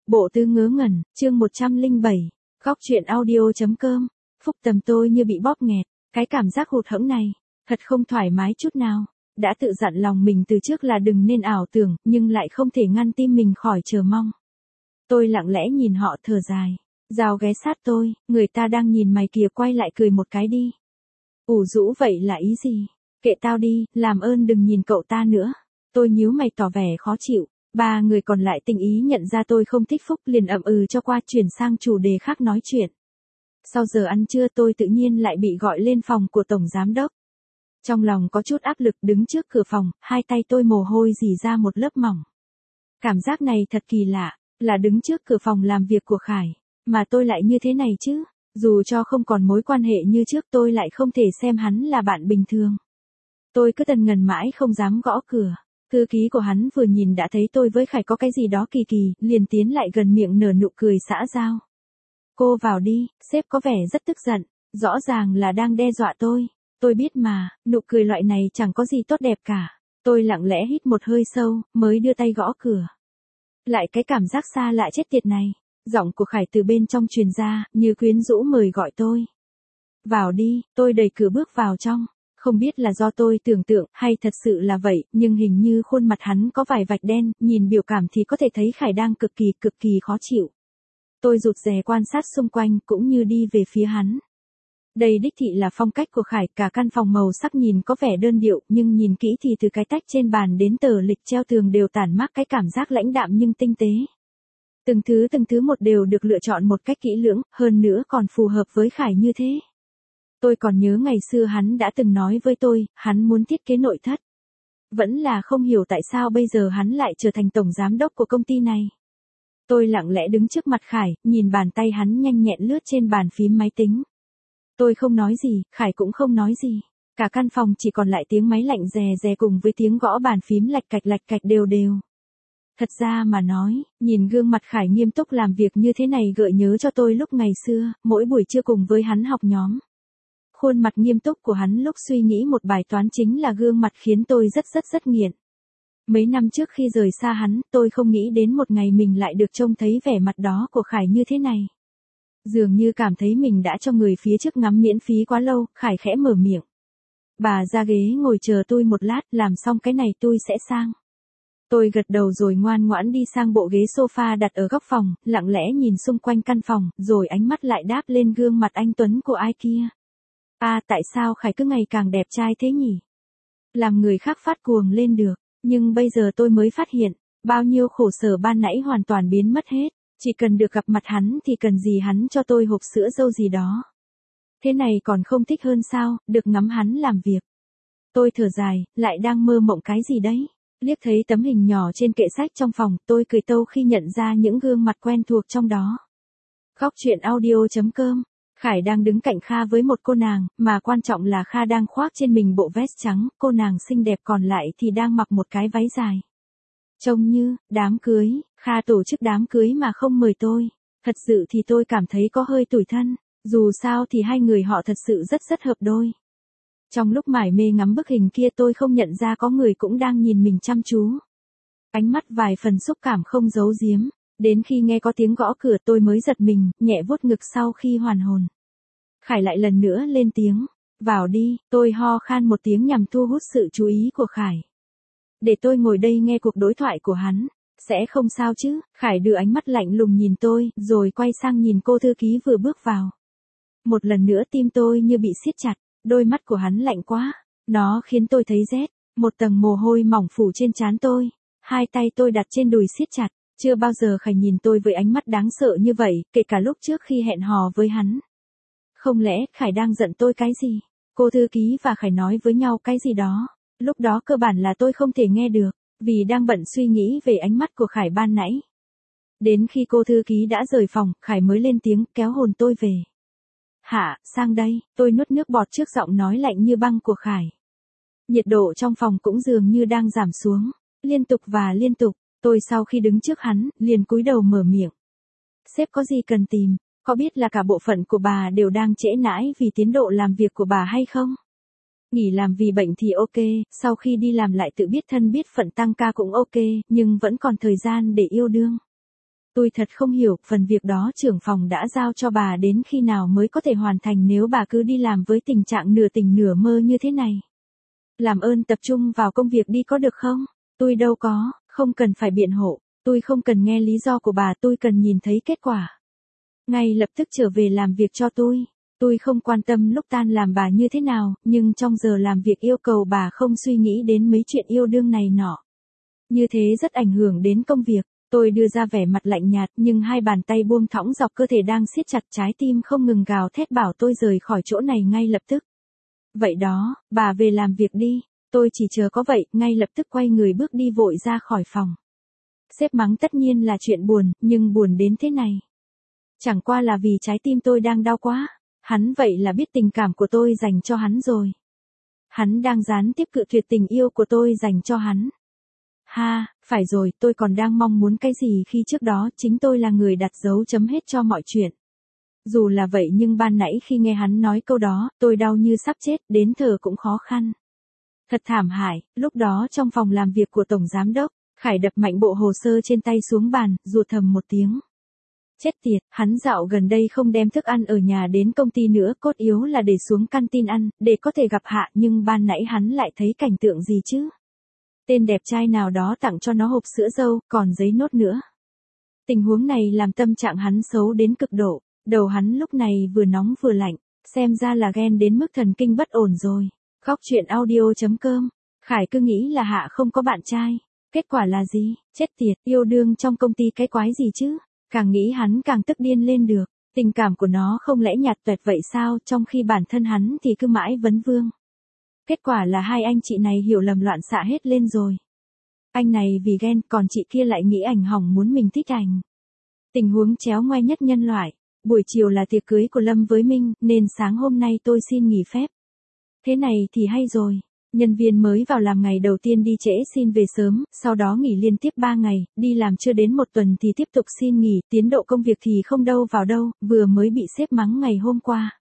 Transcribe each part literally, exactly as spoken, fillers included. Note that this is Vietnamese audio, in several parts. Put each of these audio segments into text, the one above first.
Bộ Tư Ngớ Ngẩn, chương một trăm lẻ bảy, góc truyện audio.com, phúc tầm tôi như bị bóp nghẹt, cái cảm giác hụt hẫng này, thật không thoải mái chút nào. Đã tự dặn lòng mình từ trước là đừng nên ảo tưởng, nhưng lại không thể ngăn tim mình khỏi chờ mong. Tôi lặng lẽ nhìn họ thở dài. Giao ghé sát tôi, người ta đang nhìn mày kìa, quay lại cười một cái đi. Ủ rũ vậy là ý gì? Kệ tao đi, làm ơn đừng nhìn cậu ta nữa. Tôi nhíu mày tỏ vẻ khó chịu. Ba người còn lại tình ý nhận ra tôi không thích Phúc liền ậm ừ cho qua, chuyển sang chủ đề khác nói chuyện. Sau giờ ăn trưa tôi tự nhiên lại bị gọi lên phòng của Tổng Giám Đốc. Trong lòng có chút áp lực, đứng trước cửa phòng, hai tay tôi mồ hôi rỉ ra một lớp mỏng. Cảm giác này thật kỳ lạ, là đứng trước cửa phòng làm việc của Khải, mà tôi lại như thế này chứ. Dù cho không còn mối quan hệ như trước, tôi lại không thể xem hắn là bạn bình thường. Tôi cứ tần ngần mãi không dám gõ cửa. Thư ký của hắn vừa nhìn đã thấy tôi với Khải có cái gì đó kỳ kỳ, liền tiến lại gần, miệng nở nụ cười xã giao. Cô vào đi, sếp có vẻ rất tức giận, rõ ràng là đang đe dọa tôi. Tôi biết mà, nụ cười loại này chẳng có gì tốt đẹp cả. Tôi lặng lẽ hít một hơi sâu, mới đưa tay gõ cửa. Lại cái cảm giác xa lạ chết tiệt này. Giọng của Khải từ bên trong truyền ra, như quyến rũ mời gọi tôi. Vào đi, tôi đẩy cửa bước vào trong. Không biết là do tôi tưởng tượng hay thật sự là vậy, nhưng hình như khuôn mặt hắn có vài vạch đen, nhìn biểu cảm thì có thể thấy Khải đang cực kỳ cực kỳ khó chịu. Tôi rụt rè quan sát xung quanh cũng như đi về phía hắn. Đây đích thị là phong cách của Khải, cả căn phòng màu sắc nhìn có vẻ đơn điệu, nhưng nhìn kỹ thì từ cái tách trên bàn đến tờ lịch treo tường đều tản mát cái cảm giác lãnh đạm nhưng tinh tế. Từng thứ từng thứ một đều được lựa chọn một cách kỹ lưỡng, hơn nữa còn phù hợp với Khải như thế. Tôi còn nhớ ngày xưa hắn đã từng nói với tôi, hắn muốn thiết kế nội thất. Vẫn là không hiểu tại sao bây giờ hắn lại trở thành tổng giám đốc của công ty này. Tôi lặng lẽ đứng trước mặt Khải, nhìn bàn tay hắn nhanh nhẹn lướt trên bàn phím máy tính. Tôi không nói gì, Khải cũng không nói gì. Cả căn phòng chỉ còn lại tiếng máy lạnh rè rè cùng với tiếng gõ bàn phím lạch cạch lạch cạch đều đều. Thật ra mà nói, nhìn gương mặt Khải nghiêm túc làm việc như thế này gợi nhớ cho tôi lúc ngày xưa, mỗi buổi trưa cùng với hắn học nhóm. Khuôn mặt nghiêm túc của hắn lúc suy nghĩ một bài toán chính là gương mặt khiến tôi rất rất rất nghiện. Mấy năm trước khi rời xa hắn, tôi không nghĩ đến một ngày mình lại được trông thấy vẻ mặt đó của Khải như thế này. Dường như cảm thấy mình đã cho người phía trước ngắm miễn phí quá lâu, Khải khẽ mở miệng. Bà ra ghế ngồi chờ tôi một lát, làm xong cái này tôi sẽ sang. Tôi gật đầu rồi ngoan ngoãn đi sang bộ ghế sofa đặt ở góc phòng, lặng lẽ nhìn xung quanh căn phòng, rồi ánh mắt lại đáp lên gương mặt anh tuấn của ai kia. À, tại sao Khải cứ ngày càng đẹp trai thế nhỉ? Làm người khác phát cuồng lên được, nhưng bây giờ tôi mới phát hiện, bao nhiêu khổ sở ban nãy hoàn toàn biến mất hết, chỉ cần được gặp mặt hắn thì cần gì hắn cho tôi hộp sữa dâu gì đó. Thế này còn không thích hơn sao, được ngắm hắn làm việc. Tôi thở dài, lại đang mơ mộng cái gì đấy? Liếc thấy tấm hình nhỏ trên kệ sách trong phòng, tôi cười tâu khi nhận ra những gương mặt quen thuộc trong đó. Góc truyện audio.com. Khải đang đứng cạnh Kha với một cô nàng, mà quan trọng là Kha đang khoác trên mình bộ vest trắng, cô nàng xinh đẹp còn lại thì đang mặc một cái váy dài. Trông như, đám cưới, Kha tổ chức đám cưới mà không mời tôi. Thật sự thì tôi cảm thấy có hơi tủi thân, dù sao thì hai người họ thật sự rất rất hợp đôi. Trong lúc mải mê ngắm bức hình kia tôi không nhận ra có người cũng đang nhìn mình chăm chú. Ánh mắt vài phần xúc cảm không giấu giếm. Đến khi nghe có tiếng gõ cửa tôi mới giật mình, nhẹ vuốt ngực sau khi hoàn hồn. Khải lại lần nữa lên tiếng. Vào đi, tôi ho khan một tiếng nhằm thu hút sự chú ý của Khải. Để tôi ngồi đây nghe cuộc đối thoại của hắn. Sẽ không sao chứ? Khải đưa ánh mắt lạnh lùng nhìn tôi, rồi quay sang nhìn cô thư ký vừa bước vào. Một lần nữa tim tôi như bị siết chặt, đôi mắt của hắn lạnh quá. Nó khiến tôi thấy rét, một tầng mồ hôi mỏng phủ trên trán tôi. Hai tay tôi đặt trên đùi siết chặt. Chưa bao giờ Khải nhìn tôi với ánh mắt đáng sợ như vậy, kể cả lúc trước khi hẹn hò với hắn. Không lẽ Khải đang giận tôi cái gì? Cô thư ký và Khải nói với nhau cái gì đó. Lúc đó cơ bản là tôi không thể nghe được, vì đang bận suy nghĩ về ánh mắt của Khải ban nãy. Đến khi cô thư ký đã rời phòng, Khải mới lên tiếng kéo hồn tôi về. Hạ, sang đây, tôi nuốt nước bọt trước giọng nói lạnh như băng của Khải. Nhiệt độ trong phòng cũng dường như đang giảm xuống, liên tục và liên tục. Tôi sau khi đứng trước hắn, liền cúi đầu mở miệng. Sếp có gì cần tìm, có biết là cả bộ phận của bà đều đang trễ nải vì tiến độ làm việc của bà hay không? Nghỉ làm vì bệnh thì ok, sau khi đi làm lại tự biết thân biết phận tăng ca cũng ok, nhưng vẫn còn thời gian để yêu đương. Tôi thật không hiểu, phần việc đó trưởng phòng đã giao cho bà đến khi nào mới có thể hoàn thành nếu bà cứ đi làm với tình trạng nửa tỉnh nửa mơ như thế này. Làm ơn tập trung vào công việc đi có được không? Tôi đâu có, không cần phải biện hộ, tôi không cần nghe lý do của bà, tôi cần nhìn thấy kết quả. Ngay lập tức trở về làm việc cho tôi. Tôi không quan tâm lúc tan làm bà như thế nào, nhưng trong giờ làm việc yêu cầu bà không suy nghĩ đến mấy chuyện yêu đương này nọ. Như thế rất ảnh hưởng đến công việc. Tôi đưa ra vẻ mặt lạnh nhạt nhưng hai bàn tay buông thõng dọc cơ thể đang siết chặt, trái tim không ngừng gào thét bảo tôi rời khỏi chỗ này ngay lập tức. Vậy đó, bà về làm việc đi. Tôi chỉ chờ có vậy, ngay lập tức quay người bước đi vội ra khỏi phòng. Sếp mắng tất nhiên là chuyện buồn, nhưng buồn đến thế này. Chẳng qua là vì trái tim tôi đang đau quá. Hắn vậy là biết tình cảm của tôi dành cho hắn rồi. Hắn đang gián tiếp cự tuyệt tình yêu của tôi dành cho hắn. Ha, phải rồi, tôi còn đang mong muốn cái gì khi trước đó chính tôi là người đặt dấu chấm hết cho mọi chuyện. Dù là vậy nhưng ban nãy khi nghe hắn nói câu đó, tôi đau như sắp chết, đến thở cũng khó khăn. Thật thảm hại, lúc đó trong phòng làm việc của Tổng Giám Đốc, Khải đập mạnh bộ hồ sơ trên tay xuống bàn, rụt thầm một tiếng. Chết tiệt, hắn dạo gần đây không đem thức ăn ở nhà đến công ty nữa, cốt yếu là để xuống canteen ăn, để có thể gặp Hạ, nhưng ban nãy hắn lại thấy cảnh tượng gì chứ? Tên đẹp trai nào đó tặng cho nó hộp sữa dâu, còn giấy nốt nữa. Tình huống này làm tâm trạng hắn xấu đến cực độ, đầu hắn lúc này vừa nóng vừa lạnh, xem ra là ghen đến mức thần kinh bất ổn rồi. Góc truyện audio chấm com, Khải cứ nghĩ là Hạ không có bạn trai, kết quả là gì? Chết tiệt, yêu đương trong công ty cái quái gì chứ? Càng nghĩ hắn càng tức điên lên được, tình cảm của nó không lẽ nhạt tuẹt vậy sao, trong khi bản thân hắn thì cứ mãi vấn vương. Kết quả là hai anh chị này hiểu lầm loạn xạ hết lên rồi. Anh này vì ghen, còn chị kia lại nghĩ ảnh hỏng muốn mình thích ảnh. Tình huống chéo ngoe nhất nhân loại. Buổi chiều là tiệc cưới của Lâm với Minh, nên sáng hôm nay tôi xin nghỉ phép. Thế này thì hay rồi. Nhân viên mới vào làm ngày đầu tiên đi trễ xin về sớm, sau đó nghỉ liên tiếp ba ngày, đi làm chưa đến một tuần thì tiếp tục xin nghỉ, tiến độ công việc thì không đâu vào đâu, vừa mới bị sếp mắng ngày hôm qua.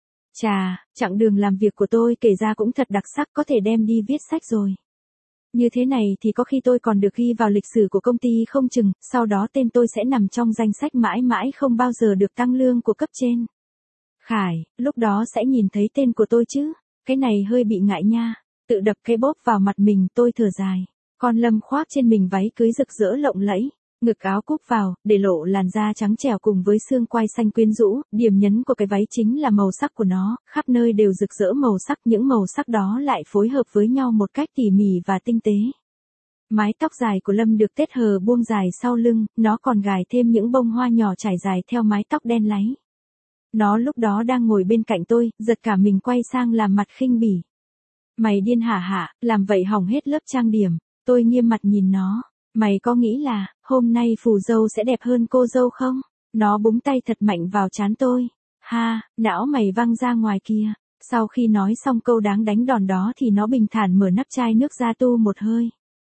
Chà, chặng đường làm việc của tôi kể ra cũng thật đặc sắc, có thể đem đi viết sách rồi. Như thế này thì có khi tôi còn được ghi vào lịch sử của công ty không chừng, sau đó tên tôi sẽ nằm trong danh sách mãi mãi không bao giờ được tăng lương của cấp trên. Khải, lúc đó sẽ nhìn thấy tên của tôi chứ, cái này hơi bị ngại nha. Tự đập cái bóp vào mặt mình, tôi thở dài. Con Lâm khoác trên mình váy cưới rực rỡ lộng lẫy, ngực áo cúp vào, để lộ làn da trắng trẻo cùng với xương quai xanh quyến rũ, điểm nhấn của cái váy chính là màu sắc của nó, khắp nơi đều rực rỡ màu sắc, những màu sắc đó lại phối hợp với nhau một cách tỉ mỉ và tinh tế. Mái tóc dài của Lâm được tết hờ buông dài sau lưng, nó còn gài thêm những bông hoa nhỏ trải dài theo mái tóc đen láy. Nó lúc đó đang ngồi bên cạnh tôi, giật cả mình quay sang làm mặt khinh bỉ. Mày điên hả Hạ, làm vậy hỏng hết lớp trang điểm. Tôi nghiêm mặt nhìn nó. Mày có nghĩ là, hôm nay phù dâu sẽ đẹp hơn cô dâu không? Nó búng tay thật mạnh vào trán tôi. Ha, não mày văng ra ngoài kia. Sau khi nói xong câu đáng đánh đòn đó thì nó bình thản mở nắp chai nước ra tu một hơi.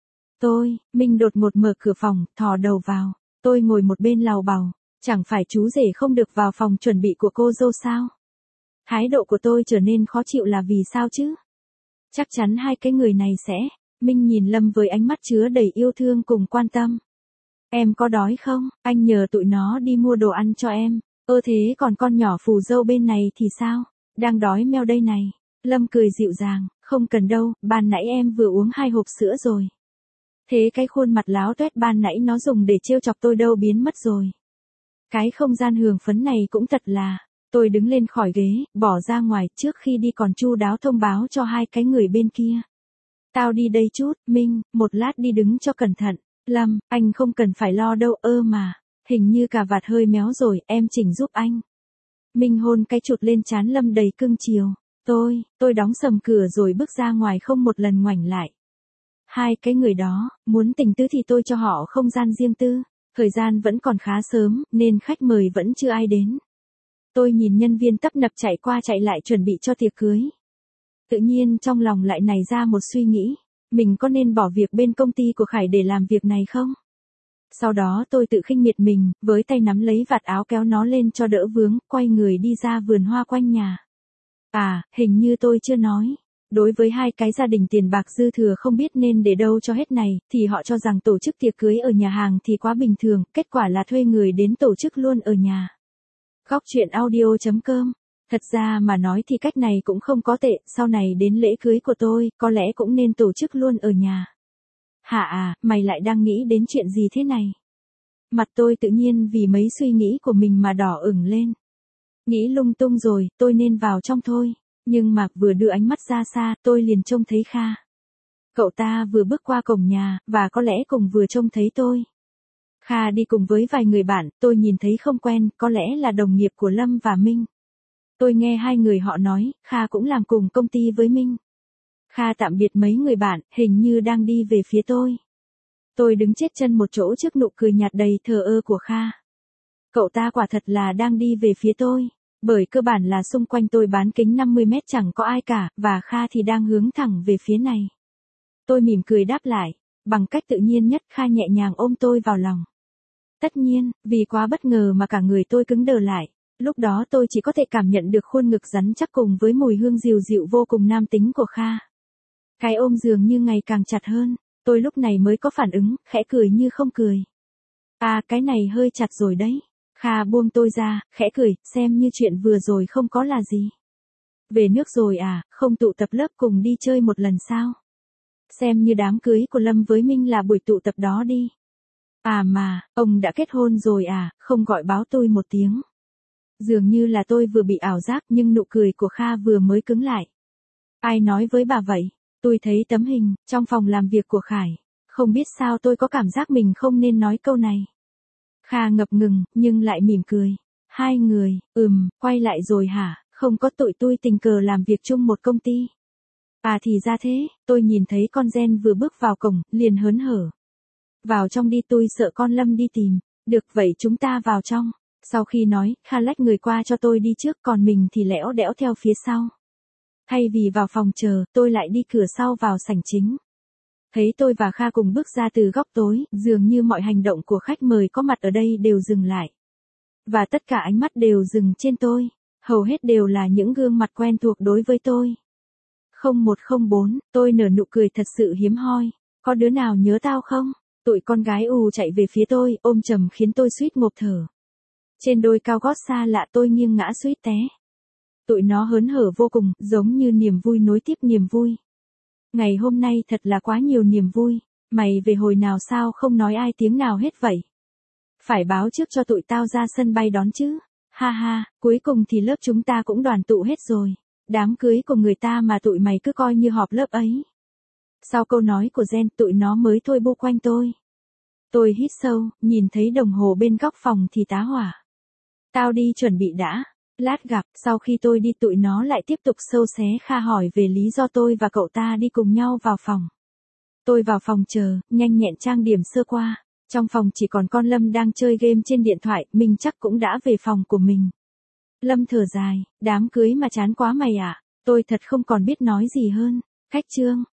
Tôi, Minh đột ngột mở cửa phòng, thò đầu vào. Tôi ngồi một bên lào bào. Chẳng phải chú rể không được vào phòng chuẩn bị của cô dâu sao? Thái độ của tôi trở nên khó chịu là vì sao chứ? Chắc chắn hai cái người này sẽ. Minh nhìn Lâm với ánh mắt chứa đầy yêu thương cùng quan tâm. Em có đói không? Anh nhờ tụi nó đi mua đồ ăn cho em. Ơ thế còn con nhỏ phù dâu bên này thì sao? Đang đói meo đây này. Lâm cười dịu dàng. Không cần đâu, ban nãy em vừa uống hai hộp sữa rồi. Thế cái khuôn mặt láo toét ban nãy nó dùng để trêu chọc tôi đâu biến mất rồi. Cái không gian hưởng phấn này cũng thật là. Tôi đứng lên khỏi ghế, bỏ ra ngoài, trước khi đi còn chu đáo thông báo cho hai cái người bên kia. Tao đi đây chút, Minh, một lát đi đứng cho cẩn thận. Lâm, anh không cần phải lo đâu, ơ mà. Hình như cà vạt hơi méo rồi, em chỉnh giúp anh. Minh hôn cái chụt lên trán Lâm đầy cưng chiều. Tôi, tôi đóng sầm cửa rồi bước ra ngoài không một lần ngoảnh lại. Hai cái người đó, muốn tình tứ thì tôi cho họ không gian riêng tư. Thời gian vẫn còn khá sớm, nên khách mời vẫn chưa ai đến. Tôi nhìn nhân viên tấp nập chạy qua chạy lại chuẩn bị cho tiệc cưới. Tự nhiên trong lòng lại nảy ra một suy nghĩ, mình có nên bỏ việc bên công ty của Khải để làm việc này không? Sau đó tôi tự khinh miệt mình, với tay nắm lấy vạt áo kéo nó lên cho đỡ vướng, quay người đi ra vườn hoa quanh nhà. À, hình như tôi chưa nói. Đối với hai cái gia đình tiền bạc dư thừa không biết nên để đâu cho hết này, thì họ cho rằng tổ chức tiệc cưới ở nhà hàng thì quá bình thường, kết quả là thuê người đến tổ chức luôn ở nhà. Góc chuyện audio chấm com. Thật ra mà nói thì cách này cũng không có tệ, sau này đến lễ cưới của tôi, có lẽ cũng nên tổ chức luôn ở nhà. Hả à, mày lại đang nghĩ đến chuyện gì thế này? Mặt tôi tự nhiên vì mấy suy nghĩ của mình mà đỏ ửng lên. Nghĩ lung tung rồi, tôi nên vào trong thôi. Nhưng mà vừa đưa ánh mắt ra xa, tôi liền trông thấy Kha. Cậu ta vừa bước qua cổng nhà, và có lẽ cùng vừa trông thấy tôi. Kha đi cùng với vài người bạn, tôi nhìn thấy không quen, có lẽ là đồng nghiệp của Lâm và Minh. Tôi nghe hai người họ nói, Kha cũng làm cùng công ty với Minh. Kha tạm biệt mấy người bạn, hình như đang đi về phía tôi. Tôi đứng chết chân một chỗ trước nụ cười nhạt đầy thờ ơ của Kha. Cậu ta quả thật là đang đi về phía tôi. Bởi cơ bản là xung quanh tôi bán kính năm mươi mét chẳng có ai cả, và Kha thì đang hướng thẳng về phía này. Tôi mỉm cười đáp lại, bằng cách tự nhiên nhất. Kha nhẹ nhàng ôm tôi vào lòng. Tất nhiên, vì quá bất ngờ mà cả người tôi cứng đờ lại. Lúc đó tôi chỉ có thể cảm nhận được khuôn ngực rắn chắc cùng với mùi hương dịu dịu vô cùng nam tính của Kha. Cái ôm dường như ngày càng chặt hơn, tôi lúc này mới có phản ứng, khẽ cười như không cười. À, cái này hơi chặt rồi đấy. Kha buông tôi ra, khẽ cười, xem như chuyện vừa rồi không có là gì. Về nước rồi à, không tụ tập lớp cùng đi chơi một lần sao? Xem như đám cưới của Lâm với Minh là buổi tụ tập đó đi. À mà, ông đã kết hôn rồi à, không gọi báo tôi một tiếng. Dường như là tôi vừa bị ảo giác nhưng nụ cười của Kha vừa mới cứng lại. Ai nói với bà vậy? Tôi thấy tấm hình, trong phòng làm việc của Khải. Không biết sao tôi có cảm giác mình không nên nói câu này. Kha ngập ngừng, nhưng lại mỉm cười. Hai người, ừm, quay lại rồi hả, không có tụi tôi tình cờ làm việc chung một công ty. À thì ra thế, tôi nhìn thấy con Gen vừa bước vào cổng, liền hớn hở. Vào trong đi, tôi sợ con Lâm đi tìm. Được vậy chúng ta vào trong. Sau khi nói, Kha lách người qua cho tôi đi trước, còn mình thì lẽo đẽo theo phía sau. Thay vì vào phòng chờ, tôi lại đi cửa sau vào sảnh chính. Thấy tôi và Kha cùng bước ra từ góc tối, dường như mọi hành động của khách mời có mặt ở đây đều dừng lại. Và tất cả ánh mắt đều dừng trên tôi. Hầu hết đều là những gương mặt quen thuộc đối với tôi. không một không bốn, tôi nở nụ cười thật sự hiếm hoi. Có đứa nào nhớ tao không? Tụi con gái ù chạy về phía tôi, ôm chầm khiến tôi suýt ngộp thở. Trên đôi cao gót xa lạ tôi nghiêng ngã suýt té. Tụi nó hớn hở vô cùng, giống như niềm vui nối tiếp niềm vui. Ngày hôm nay thật là quá nhiều niềm vui. Mày về hồi nào sao không nói ai tiếng nào hết vậy? Phải báo trước cho tụi tao ra sân bay đón chứ. Ha ha, cuối cùng thì lớp chúng ta cũng đoàn tụ hết rồi. Đám cưới của người ta mà tụi mày cứ coi như họp lớp ấy. Sau câu nói của Gen, tụi nó mới thôi bu quanh tôi. Tôi hít sâu, nhìn thấy đồng hồ bên góc phòng thì tá hỏa. Tao đi chuẩn bị đã. Lát gặp. Sau khi tôi đi, tụi nó lại tiếp tục sâu xé Kha hỏi về lý do tôi và cậu ta đi cùng nhau vào phòng. Tôi vào phòng chờ, nhanh nhẹn trang điểm sơ qua. Trong phòng chỉ còn con Lâm đang chơi game trên điện thoại, mình chắc cũng đã về phòng của mình. Lâm thở dài, đám cưới mà chán quá mày ạ. À? Tôi thật không còn biết nói gì hơn. Khách trương.